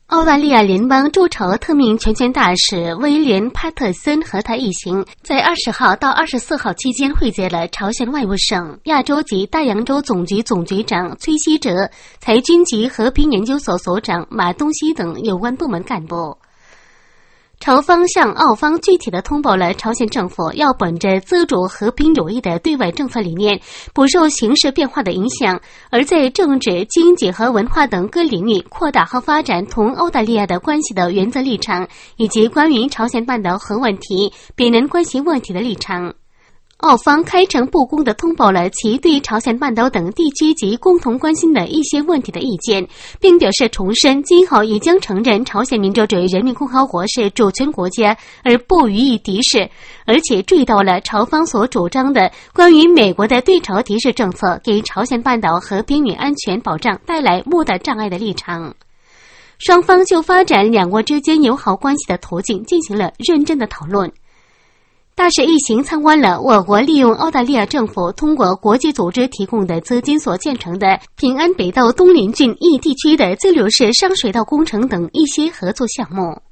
澳大利亚联邦驻朝特命全权大使威廉·帕特森和他一行在20号到24号期间会见了朝鲜外务省、亚洲及大洋洲总局总局长崔希哲、裁军及和平研究所所长马东锡等有关部门干部。朝方向澳方具体地通报了朝鲜政府要本着自主和平友谊的对外政策理念，不受形势变化的影响，而在政治、经济和文化等各领域扩大和发展同澳大利亚的关系的原则立场，以及关于朝鲜半岛核问题、biển南关系问题的立场。澳方开诚布公地通报了其对朝鲜半岛等地区及共同关心的一些问题的意见，并表示重申今后也将承认朝鲜民主主义人民共和国是主权国家，而不予以敌视，而且注意到了朝方所主张的关于美国的对朝敌视政策给朝鲜半岛和边缘安全保障带来莫大障碍的立场。双方就发展两国之间友好关系的途径进行了认真的讨论。大使一行参观了我国利用澳大利亚政府通过国际组织提供的资金所建成的平安北道东林郡义地区的自流式上水道工程等一些合作项目。